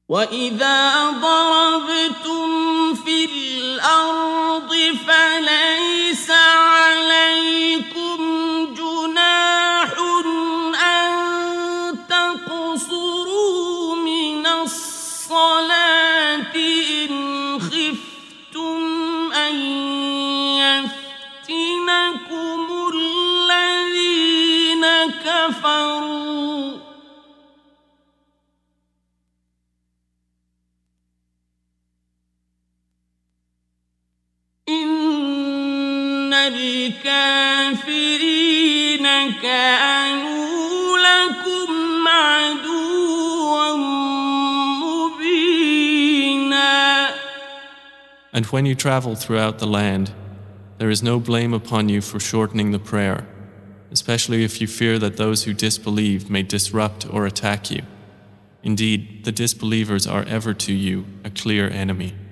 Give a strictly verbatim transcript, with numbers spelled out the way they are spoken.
وَإِذَا ضَرَبْتُمْ فِي الْأَرْضِ فَلَيْسَ عَلَيْكُمْ جُنَاحٌ أَن تَقْصُرُوا مِنَ الصَّلَاةِ إِنْ خِفْتُمْ أَن يَفْتِنَكُمُ الَّذِينَ كَفَرُوا ۚ إِنَّ الْكَافِرِينَ كَانُوا لَكُمْ عَدُوًّا مُّبِينًا. And when you travel throughout the land, there is no blame upon you for shortening the prayer, especially if you fear that those who disbelieve may disrupt or attack you. Indeed, the disbelievers are ever to you a clear enemy.